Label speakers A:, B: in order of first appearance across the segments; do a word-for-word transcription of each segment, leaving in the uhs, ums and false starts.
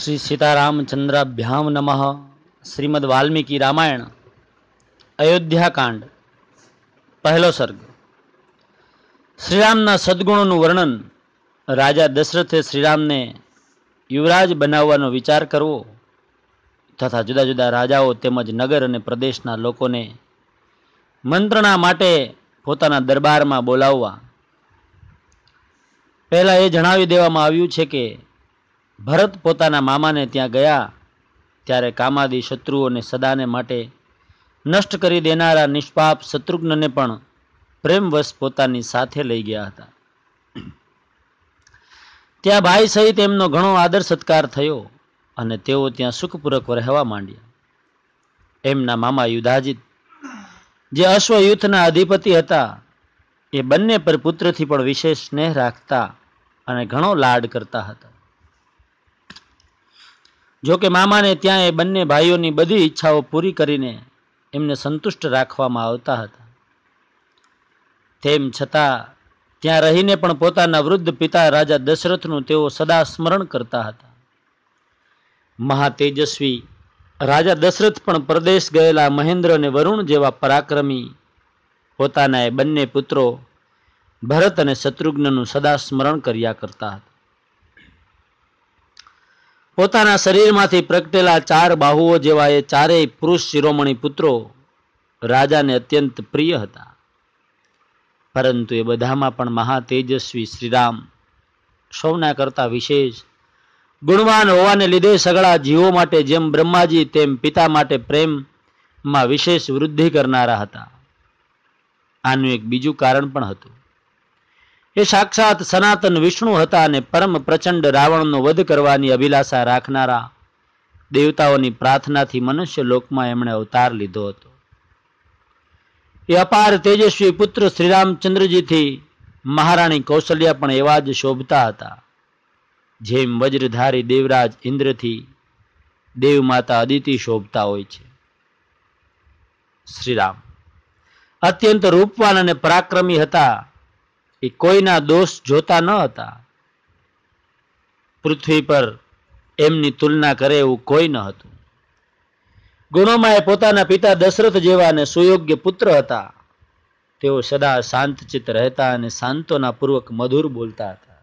A: श्री सीतारामचंद्राभ्याम नमः। श्रीमद् वाल्मीकि रामायण अयोध्या कांड पहलो सर्ग। श्रीरामना सद्गुणों वर्णन। राजा दशरथे श्रीराम ने युवराज बनावવાનો विचार करवो तथा जुदा जुदा राजाओं तेमज नगर अने प्रदेशना लोकोने मंत्रणा माटे पोताना दरबारमां बोलाववा। पहला ए जणावी देवामां आव्युं छे के भरत पोताना मामाने त्यां गया त्यारे कामादी शत्रुओने सदाने माटे नष्ट करी देनारा निष्पाप शत्रुघ्नने पण प्रेमवश पोतानी साथे लई गया हता। त्या भाई सहित एमनो घणो आदर सत्कार थयो अने तेओ त्यां सुखपूर्वक रहेवा मांड्या। एमना मामा युधाजित जे अश्वयुथना अधिपति हता ए बंने पर पुत्रथी पण विशेष स्नेह राखता अने घणो लाड करता हता। जो कि मामा ने त्या ए बंने भाईओनी बधी इच्छाओ पूरी करीने एमने संतुष्ट राखवामां आवता हता। तेम छतां त्यां रहीने पण पोताना वृद्ध पिता राजा दशरथनुं तेओ सदा स्मरण करता हता। महातेजस्वी राजा दशरथ पण प्रदेश गयेला महेंद्र अने वरुण जेवा पराक्रमी पोताना ए बंने पुत्रो भरत अने शत्रुघ्ननुं सदा स्मरण कर्या करता हता। पोताना शरीरमांथी प्रगटेला चार बाहुओ जेवा ए चारेय पुरुष शिरोमणि पुत्रो राजाने अत्यंत प्रिय हता। परंतु ए बधामां पण महातेजस्वी श्रीराम सौना करता विशेष गुणवान होवाने लीधे सगळा जीवो माटे जेम ब्रह्माजी तेम पिता माटे प्रेम मां विशेष वृद्धि करनारा हता। आनुं एक बीजुं कारण पण हतुं। ए साक्षात सनातन विष्णु हता अने परम प्रचंड रावणनो वध करवानी अभिलाषा राखनारा देवताओनी प्रार्थनाथी मनुष्य लोकमां एमणे अवतार लीधो हतो। ए अपार तेजस्वी पुत्र श्रीरामचंद्रजीथी महाराणी कौशल्या पण एवा ज शोभता हता जेम वज्रधारी देवराज इंद्रथी देवमाता अदिति शोभता होय छे। श्रीराम अत्यंत रूपवान अने पराक्रमी हता। ए कोईना दोष जोता न हता। पृथ्वी पर एमनी तुलना करे एवुं कोई न हतुं। गुणोमां ए पोताना पिता दशरथ जेवा ने सुयोग्य पुत्र हता। तेओ सदा शांतचित्त रहता अने सांत्वनापूर्वक मधुर बोलता हता।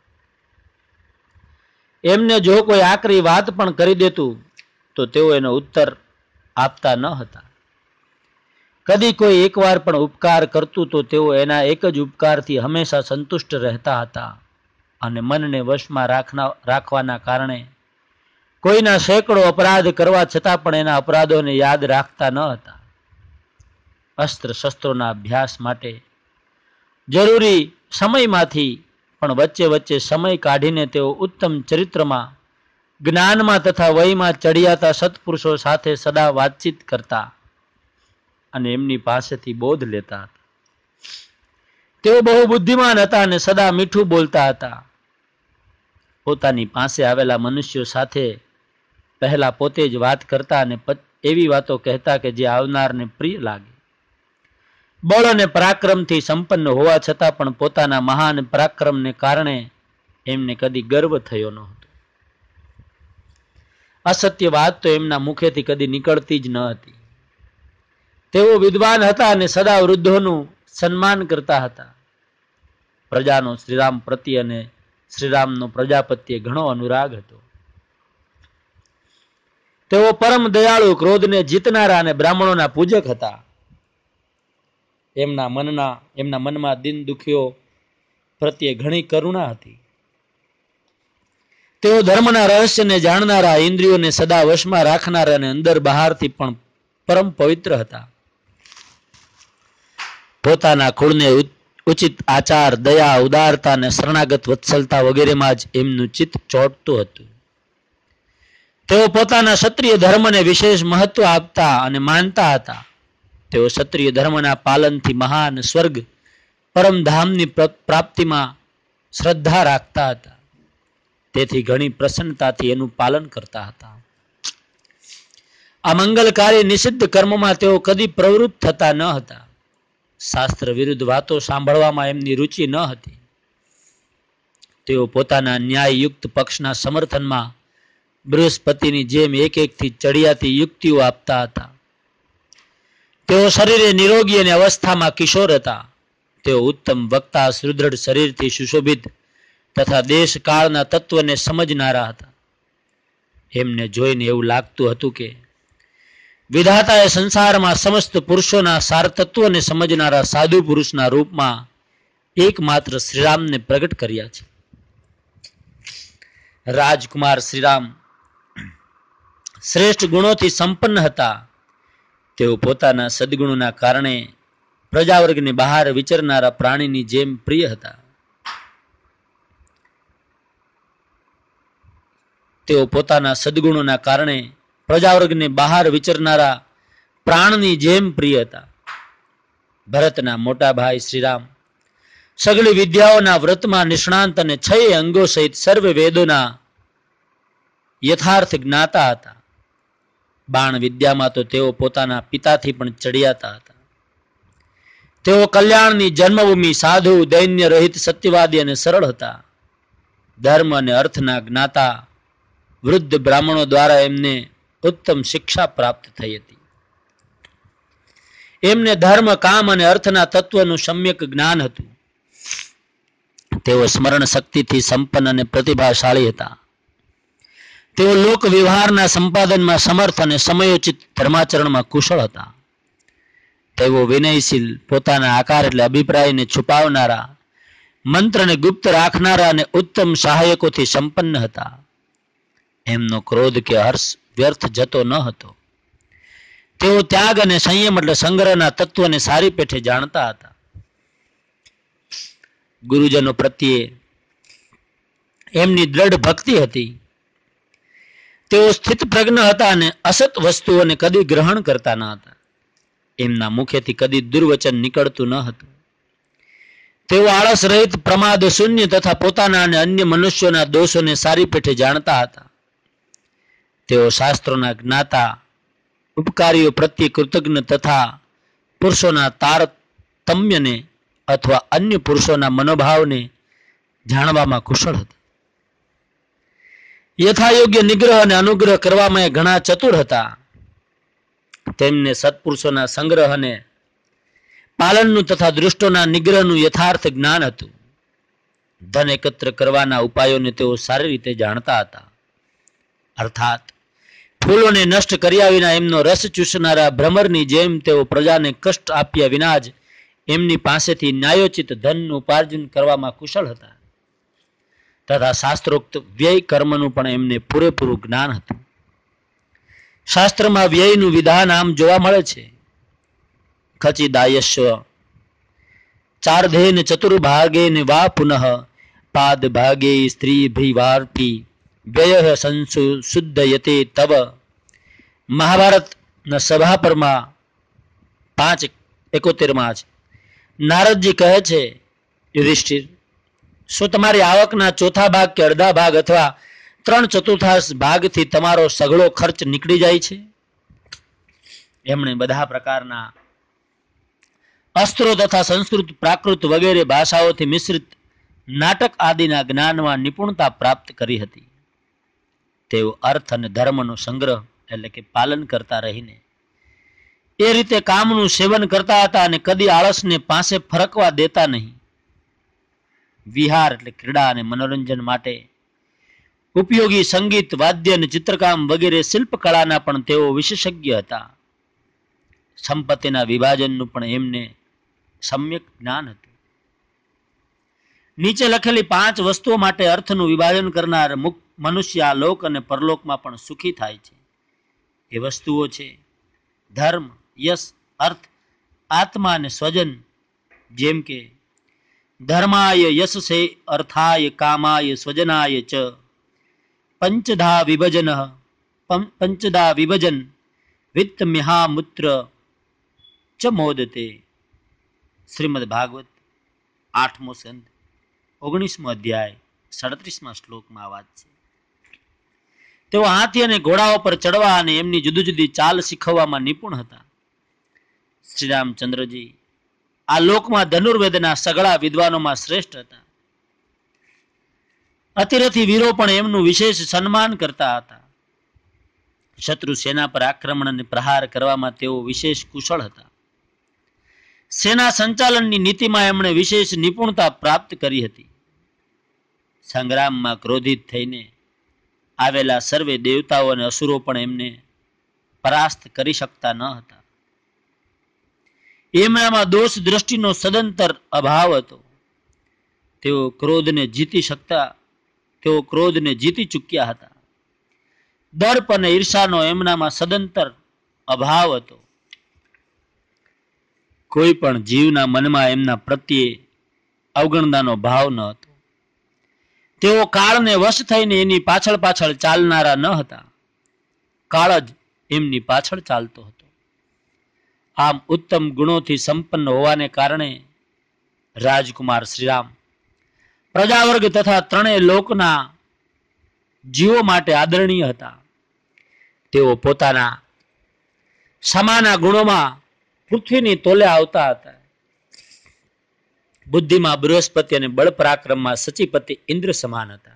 A: एमने जो कोई आकरी वात पण करी देतुं तो तेओ एनो उत्तर आपता न हता। कदी कोई एक वार पण उपकार करतुं तो तेओ एना एक ज उपकारथी हमेशा संतुष्ट रहता हता अने मनने वशमां राखना राखवाना कारणे कोईना शेकड़ो अपराध करवा छतां पण एना अपराधोने याद राखता न हता। अस्त्र शस्त्रोना अभ्यास माटे जरूरी समयमांथी पण वच्चे वच्चे समय काढीने तेओ उत्तम चरित्रमा ज्ञानमा तथा वयमां चढ़ियाता सत्पुरुषो साथे सदा वातचीत करता अने एमनी पासेथी बोध लेता हता। तेओ बहु बुद्धिमान हता अने सदा मीठुं बोलता हता। पोतानी पासे आवेला मनुष्यो साथे पहला पोते ज वात करता अने एवी वातो कहेता के जे आवनारने प्रिय लागे। बळ अने पराक्रमथी संपन्न होवा छतां पण पोताना महान पराक्रमने कारणे एमने कदी गर्व थयो न हतो। असत्य वात तो एमना मुखेथी कदी निकळती ज न हती। तेओ विद्वान हता अने सदा वृद्धोनुं सन्मान करता हता। प्रजानो श्रीराम प्रत्ये अने श्रीरामनो प्रजा प्रत्ये घणो अनुराग हतो। तेओ परम दयाळु क्रोधने जीतनारा अने ब्राह्मणोना पूजक हता। एमना मनना एमना मनमा दीन दुखीओ प्रत्ये घणी करुणा हती। तेओ धर्मना रहस्यने जाणनारा इंद्रियोने सदा वशमां राखनारा अने अंदर बहारथी पण परम पवित्र हता। पोताना कुळने उचित आचार दया उदारता ने शरणागत वत्सलता वगैरे में ज एमनुं चित्त चोटतुं हतुं। तेओ पोताना क्षत्रिय धर्मने विशेष महत्व आपता अने मानता हता। तेओ क्षत्रिय धर्मना पालनथी महान स्वर्ग परमधामनी प्राप्तिमां श्रद्धा राखता हता। तेथी घणी प्रसन्नताथी एनुं पालन करता हता। आ मंगलकारी निषिद्ध कर्ममां तेओ कदी प्रवृत्त थता न हता। शास्त्र विरुद्ध वातो सांभळवामां एमनी रुचि न हती। तेओ पोताना न्याययुक्त पक्षना समर्थनमा બૃહસ્પતિની જેમ એક એકથી ચડિયાતી યુક્તિઓ આપતા હતા. તેઓ શરીરે નિરોગી અને અવસ્થામાં કિશોર હતા. તેઓ ઉત્તમ વક્તા, સુદૃઢ શરીરથી સુશોભિત તથા દેશ કાળના તત્વને સમજનારા હતા. એમને જોઈને એવું લાગતું હતું કે વિધાતાએ સંસારમાં સમસ્ત પુરુષોના સાર તત્વને સમજનારા સાધુ પુરુષના રૂપમાં એકમાત્ર શ્રીરામને પ્રગટ કર્યા છે. રાજકુમાર શ્રીરામ શ્રેષ્ઠ ગુણોથી સંપન્ન હતા. તેઓ પોતાના સદગુણોના કારણે પ્રજાવર્ગની બહાર વિચરનારા પ્રાણીની જેમ પ્રિય હતા. તેઓ પોતાના સદગુણોના કારણે પ્રજાવર્ગને બહાર વિચરનારા પ્રાણની જેમ પ્રિય હતા. ભરતના મોટા ભાઈ શ્રીરામ સગળી વિદ્યાઓના વ્રતમાં નિષ્ણાંત અને છ અંગો સહિત સર્વ વેદોના યથાર્થ જ્ઞાતા હતા. બાણ વિદ્યામાં તો તેઓ પોતાના પિતાથી પણ ચડિયાતા હતા. તેઓ કલ્યાણની જન્મભૂમિ, સાધુ, દૈન્ય રહિત, સત્યવાદી અને સરળ હતા. ધર્મ અને અર્થના જ્ઞાતા વૃદ્ધ બ્રાહ્મણો દ્વારા એમને ઉત્તમ શિક્ષા પ્રાપ્ત થઈ હતી. એમને ધર્મ, કામ અને અર્થના તત્વનું સમ્યક જ્ઞાન હતું. તેઓ સ્મરણ શક્તિથી સંપન્ન અને પ્રતિભાશાળી હતા. તેઓ લોક વ્યવહારના સંપાદનમાં સમર્થ અને સમયોચિત ધર્માચરણમાં કુશળ હતા. તેઓ વિનયશીલ, પોતાના આકાર એટલે અભિપ્રાયને છુપાવનારા, મંત્રને ગુપ્ત રાખનારા અને ઉત્તમ સહાયકોથી સંપન્ન હતા. એમનો ક્રોધ કે હર્ષ વ્યર્થ જતો ન હતો. તેઓ ત્યાગ અને સંયમ એટલે સંગ્રહના તત્વને સારી પેઠે જાણતા હતા. ગુરુજનો પ્રત્યે એમની દ્રઢ ભક્તિ હતી. તેઓ સ્થિત પ્રજ્ઞ હતા અને અસત વસ્તુઓને કદી ગ્રહણ કરતા ન હતા. એમના મુખેથી કદી દુર્વચન નીકળતું ન હતું. તેઓ આળસ રહિત, પ્રમાદ શૂન્ય તથા પોતાના અને અન્ય મનુષ્યોના દોષોને સારી પેઠે જાણતા હતા. તેઓ શાસ્ત્રોના જ્ઞાતા, ઉપકારીઓ પ્રત્યે કૃતજ્ઞ તથા પુરુષોના તારતમ્યને અથવા અન્ય પુરુષોના મનોભાવને જાણવામાં કુશળ હતા. યથાયોગ્ય નિગ્રહ અને અનુગ્રહ કરવામાં એ ઘણા ચતુર હતા. તેમને સત્પુરુષોના સંગ્રહ અને પાલનનું તથા દૃષ્ટોના નિગ્રહનું યથાર્થ જ્ઞાન હતું. ધન એકત્ર કરવાના ઉપાયોને તેઓ સારી રીતે જાણતા હતા. અર્થાત ફૂલોને નષ્ટ કર્યા વિના એમનો રસ ચૂસનારા ભ્રમરની જેમ તેઓ પ્રજાને કષ્ટ આપ્યા વિના જ એમની પાસેથી ન્યાયોચિત ધનનું ઉપાર્જન કરવામાં કુશળ હતા. તથા શાસ્ત્રોક્ત વ્યય કર્મનું પણ એમને પૂરેપૂરું જ્ઞાન હતું. શાસ્ત્રમાં વ્યયનું વિધાન આમ જોવા મળે છે. ખચિદાયસ્વ ચાર્ધેન ચતુર્ભાગેન વા પુનઃ પાદ ભાગે સ્ત્રી ભીવાર્થી વ્યય સંસુ શુદ્ધયતે તવ. મહાભારતના સભાપરમાં પાંચ એકોતેરમાં જ નારદજી કહે છે, યુધિષ્ઠિર, શું તમારી આવકના ચોથા ભાગ કે અડધા ભાગ અથવા ત્રણ ચતુર્થાંશ ભાગથી તમારો સઘળો ખર્ચ નીકળી જાય છે? એમણે બધા પ્રકારના અસ્ત્રો તથા સંસ્કૃત, પ્રાકૃત વગેરે ભાષાઓથી મિશ્રિત નાટક આદિના જ્ઞાનમાં નિપુણતા પ્રાપ્ત કરી હતી. તેઓ અર્થ અને ધર્મનો સંગ્રહ એટલે કે પાલન કરતા રહીને એ રીતે કામનું સેવન કરતા હતા અને કદી આળસને પાસે ફરકવા દેતા નહીં. વિહાર એટલે ક્રીડા અને મનોરંજન માટે ઉપયોગી સંગીત, વાદ્ય અને ચિત્રકામ વગેરે શિલ્પકળાના પણ તેઓ વિશેષજ્ઞ હતા. સંપત્તિના વિભાજનનું પણ એમને સમ્યક જ્ઞાન હતું. નીચે લખેલી પાંચ વસ્તુઓ માટે અર્થનું વિભાજન કરનાર મુક્ત મનુષ્ય આ લોક અને પરલોકમાં પણ સુખી થાય છે. એ વસ્તુઓ છે ધર્મ, યશ, અર્થ, આત્મા અને સ્વજન. જેમ કે ધર્માય યશસે અર્થાય કામાય સ્વજનાય ચ પંચધા વિભજન પંચધા વિભજન વિત્ત મિહામૂત્ર ચ મોદતે. શ્રીમદ ભાગવત આઠમો સંત ઓગણીસમો અધ્યાય સડત્રીસમાં શ્લોકમાં વાત છે. તેઓ હાથી અને ઘોડાઓ પર ચડવા અને એમની જુદી જુદી ચાલ શીખવવામાં નિપુણ હતા. શ્રી રામચંદ્રજી આ લોકમાં ધનુર્વેદના સઘળા વિદ્વાનોમાં શ્રેષ્ઠ હતા. અતિરથી વીરો પણ એમનું વિશેષ સન્માન કરતા હતા. શત્રુ સેના પર આક્રમણ અને પ્રહાર કરવામાં તેઓ વિશેષ કુશળ હતા. સેના સંચાલનની નીતિમાં એમણે વિશેષ નિપુણતા પ્રાપ્ત કરી હતી. સંગ્રામમાં ક્રોધિત થઈને આવેલા સર્વે દેવતાઓ અને અસુરો પણ એમને પરાસ્ત કરી શકતા ન હતા. એમનામાં દોષ દ્રષ્ટિનો સદંતર અભાવ હતો. તેઓ ક્રોધને જીતી શકતા તેઓ ક્રોધને જીતી ચૂક્યા હતા. દર્પ અને ઈર્ષાનો એમનામાં સદંતર અભાવ હતો. કોઈ પણ જીવના મનમાં એમના પ્રત્યે અવગણનાનો ભાવ ન હતો. તેઓ કાળને વશ થઈને એની પાછળ પાછળ ચાલનારા ન હતા. કાળ જ એમની પાછળ ચાલતો હતો. આમ ઉત્તમ ગુણોથી સંપન્ન હોવાને કારણે રાજકુમાર શ્રીરામ પ્રજાવર્ગ તથા ત્રણેય લોકના જીવો માટે આદરણીય હતા. તેઓ પોતાના સમાના ગુણોમાં પૃથ્વીની તોલે આવતા હતા. બુદ્ધિમાં બૃહસ્પતિ અને બળ પરાક્રમમાં સચીપતિ ઇન્દ્ર સમાન હતા.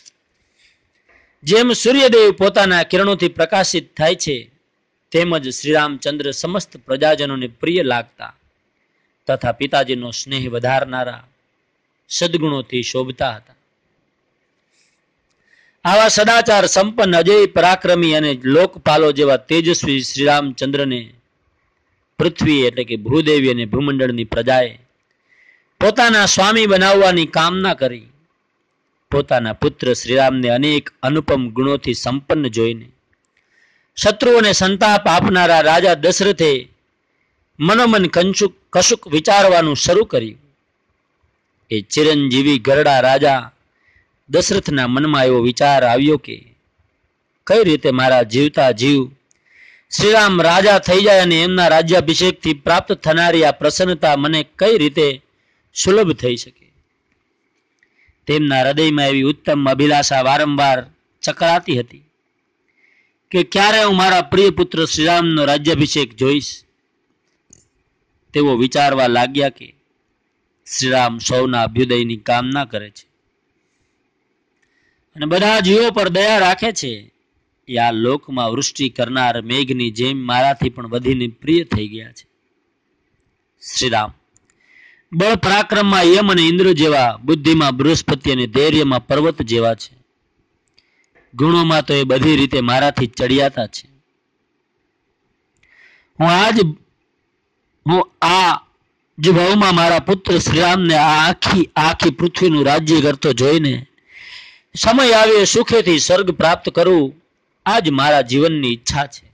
A: જેમ સૂર્યદેવ પોતાના કિરણોથી પ્રકાશિત થાય છે તેમજ શ્રીરામચંદ્ર સમસ્ત પ્રજાજનોને પ્રિય લાગતા તથા પિતાજીનો સ્નેહ વધારનારા સદગુણોથી શોભતા હતા. આવા સદાચાર સંપન્ન અજય પરાક્રમી અને લોકપાલો જેવા તેજસ્વી શ્રીરામચંદ્રને પૃથ્વી એટલે કે ભૂદેવી અને ભૂમંડળની પ્રજાએ પોતાના સ્વામી બનાવવાની કામના કરી. પોતાના પુત્ર શ્રીરામને અનેક અનુપમ ગુણોથી સંપન્ન જોઈને શત્રુઓને સંતાપ આપનારા રાજા દશરથે મનોમન કંચુક કશુક વિચારવાનું શરૂ કર્યું. એ ચિરંજીવી ગરડા રાજા દશરથના મનમાં એવો વિચાર આવ્યો કે કઈ રીતે મારા જીવતા જીવ શ્રીરામ રાજા થઈ જાય અને એમના રાજ્યાભિષેકથી પ્રાપ્ત થનારી આ પ્રસન્નતા મને કઈ રીતે સુલભ થઈ શકે. તેમના હૃદયમાં એવી ઉત્તમ અભિલાષા વારંવાર ચકરાતી હતી કે ક્યારે હું મારા પ્રિય પુત્ર શ્રીરામનો રાજ્યાભિષેક જોઈશ. તેઓ વિચારવા લાગ્યા કે શ્રીરામ સૌના અભ્યુદયની કામના કરે છે અને બધા જીવો પર દયા રાખે છે. એ આ લોકમાં વૃષ્ટિ કરનાર મેઘની જેમ મારાથી પણ વધીને પ્રિય થઈ ગયા છે. શ્રીરામ બળ પરાક્રમમાં યમ અને ઇન્દ્ર જેવા, બુદ્ધિમાં બૃહસ્પતિ અને ધૈર્યમાં પર્વત જેવા છે. ગુણોમાં તો એ બધી રીતે મારાથી ચડિયાતા છે. હું આજ હું આ જ ભાવમાં મારા પુત્ર શ્રીરામને આ આખી આખી પૃથ્વીનું રાજ્ય કરતો જોઈને સમય આવે સુખેથી સ્વર્ગ પ્રાપ્ત કરવું આ જ મારા જીવનની ઈચ્છા છે.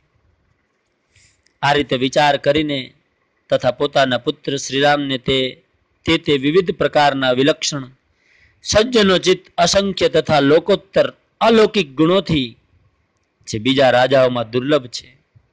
A: આ રીતે વિચાર કરીને તથા પોતાના પુત્ર શ્રીરામને તે તે તે વિવિધ પ્રકારના વિલક્ષણ સજ્જનોચિત અસંખ્ય તથા લોકોત્તર અલૌકિક ગુણોથી જે બીજા રાજાઓમાં દુર્લભ છે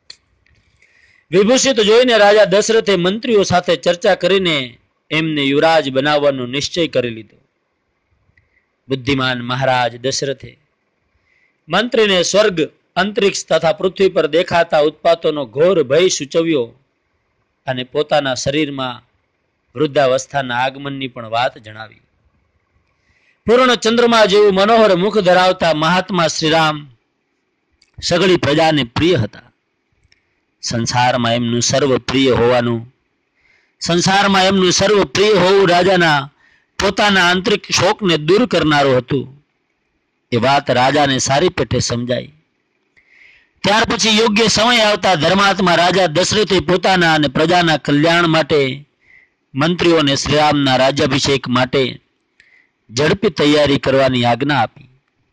A: વિભૂષિત જોઈને રાજા દશરથે મંત્રીઓ સાથે ચર્ચા કરીને એમને યુવરાજ બનાવવાનો નિશ્ચય કરી લીધો. બુદ્ધિમાન મહારાજ દશરથે મંત્રીને સ્વર્ગ, અંતરિક્ષ તથા પૃથ્વી પર દેખાતા ઉત્પાતોનો ઘોર ભય સૂચવ્યો અને પોતાના શરીરમાં વૃદ્ધાવસ્થાના આગમનની પણ વાત જણાવી. પૂર્ણ ચંદ્રમા જેવું મનોહર મુખ ધરાવતા મહાત્મા શ્રીરામ સગળી પ્રજાને પ્રિય હતા. સંસારમાં એમનું સર્વ પ્રિય હોવાનું સંસારમાં એમનું સર્વ પ્રિય હોવું રાજાના પોતાના આંતરિક શોકને દૂર કરનારું હતું. એ વાત રાજાને સારી પેઠે સમજાઈ. ત્યાર પછી યોગ્ય સમય આવતા ધર્માત્મા રાજા દશરથે પોતાના અને પ્રજાના કલ્યાણ માટે મંત્રીઓને શ્રીરામના રાજ્યાભિષેક માટે ઝડપી તૈયારી કરવાની આજ્ઞા આપી.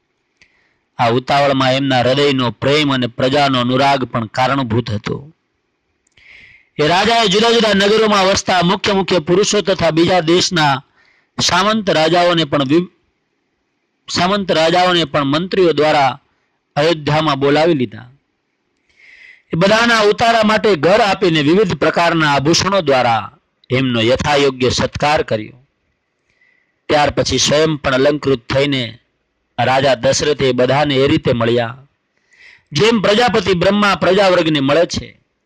A: આ ઉતાવળમાં એમના હૃદયનો પ્રેમ અને પ્રજાનો અનુરાગ પણ કારણભૂત હતો. એ રાજાએ જુદા જુદા નગરોમાં વસતા મુખ્ય મુખ્ય પુરુષો તથા બીજા દેશના સામંત રાજાઓને પણ સામંત રાજાઓને પણ મંત્રીઓ દ્વારા અયોધ્યામાં બોલાવી લીધા. એ બધાના ઉતારા માટે ઘર આપીને વિવિધ પ્રકારના આભૂષણો દ્વારા એમનો યથાયોગ્ય સત્કાર કર્યો. ત્યાર પછી સ્વયં પણ અલંકૃત થઈને રાજા દશરથે બધાને એ રીતે મળ્યા જેમ પ્રજાપતિ બ્રહ્મા પ્રજાવર્ગને મળે છે.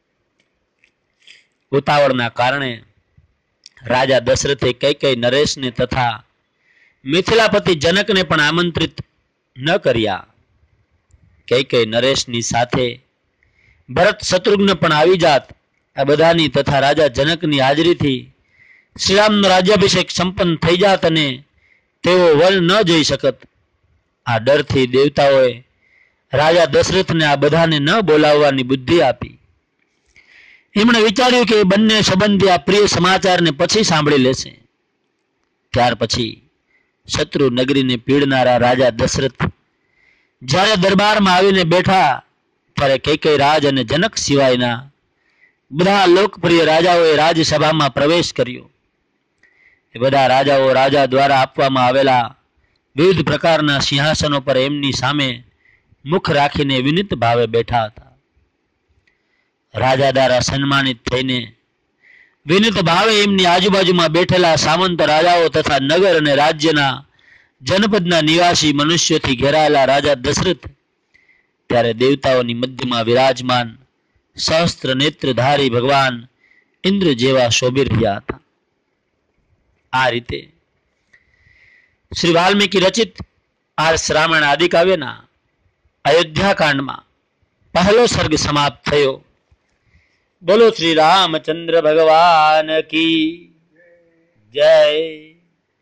A: ઉતાવળના કારણે રાજા દશરથે કઈ કઈ નરેશને તથા મિથિલાપતિ જનકને પણ આમંત્રિત ન કર્યા. કઈ કઈ નરેશની સાથે ભરત શત્રુઘ્ન પણ આવી જાત, આ બધાની તથા રાજા જનકની હાજરીથી શ્રીરામનો રાજ્યાભિષેક સંપન્ન થઈ જાત અને તેઓ વન ન જઈ શકત. આ ડરથી દેવતાઓએ રાજા દશરથને આ બધાને ન બોલાવવાની બુદ્ધિ આપી. એમણે વિચાર્યું કે બંને સંબંધી આ પ્રિય સમાચારને પછી સાંભળી લેશે. ત્યાર પછી શત્રુ નગરીને પીડનારા રાજા દશરથ જ્યારે દરબારમાં આવીને બેઠા ત્યારે કૈકેયી રાજ અને જનક સિવાયના બધા લોકપ્રિય રાજાઓએ રાજસભામાં પ્રવેશ કર્યો. એ બધા રાજાઓ રાજા દ્વારા આપવામાં આવેલા વિવિધ પ્રકારના સિંહાસનો પર એમની સામે મુખ રાખીને વિનિત ભાવે બેઠા હતા. રાજા દ્વારા સન્માનિત થઈને વિનિત ભાવે એમની આજુબાજુમાં બેઠેલા સામંત રાજાઓ તથા નગર અને રાજ્યના જનપદના નિવાસી મનુષ્યોથી ઘેરાયેલા રાજા દશરથ ત્યારે દેવતાઓની મધ્યમાં વિરાજમાન સહસ્ત્ર નેત્રધારી ભગવાન ઇન્દ્ર જેવા શોભી રહ્યા હતા. આ રીતે શ્રી વાલ્મીકી રચિત આર્ષ રામાયણ આદિ કાવ્યના અયોધ્યા કાંડમાં પહેલો સર્ગ સમાપ્ત થયો. બોલો શ્રી રામચંદ્ર ભગવાન કી જય.